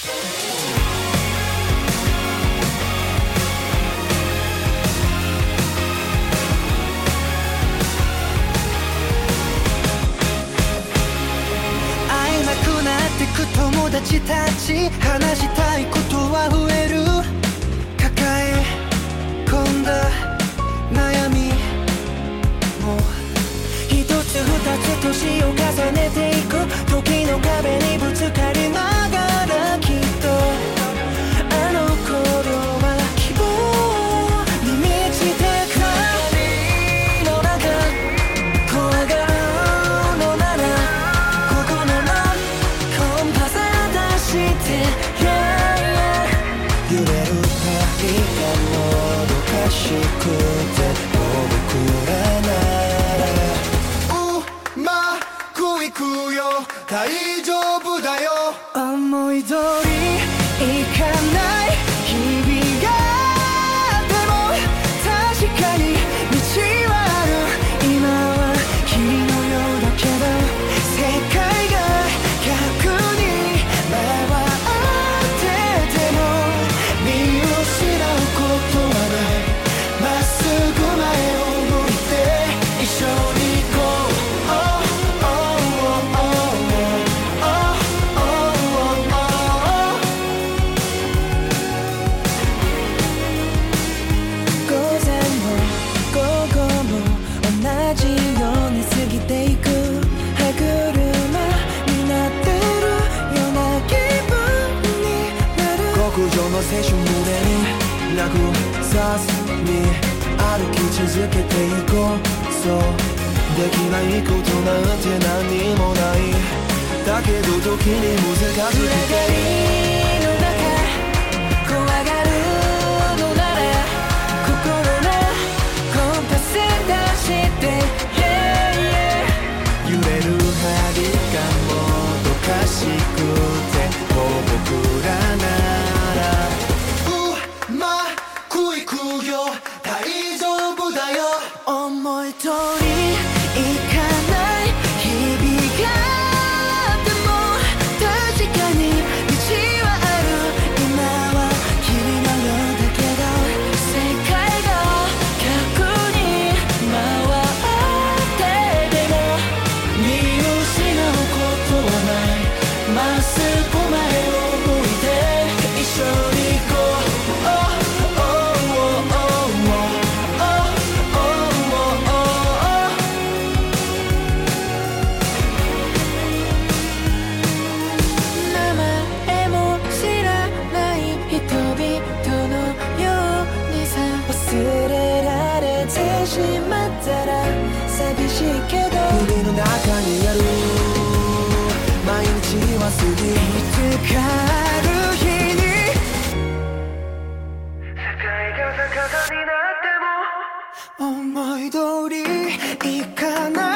友達たち話したいことは増える抱え込んだ悩みも一つ二つ年を重ねていく時の壁にぶつかりながらきっとあの頃は希望に満ちてた光の中怖がるのなら心の揺れる針がもどかしくて僕らならうまくいくよ大丈夫だよ思い通りいかない日々があっても確かに道はある今は霧のようだけど世界が逆に回青春胸になくさずに歩き続けていこうそうできないことなんて何もないだけど時に難しくて怖がるのなら心のコンパス出して、揺れる針がもどかしくて僕らならうまくいくよ大丈夫だよ思い通りいかない日々があっても確かに道はある今は霧のようだけど世界が逆に回ってでも見失うことはないまっすぐ前を向いて一緒に行こうしまったら寂しいけど海の中にある毎日は過ぎいつかある日に世界が逆さになっても思い通りいかない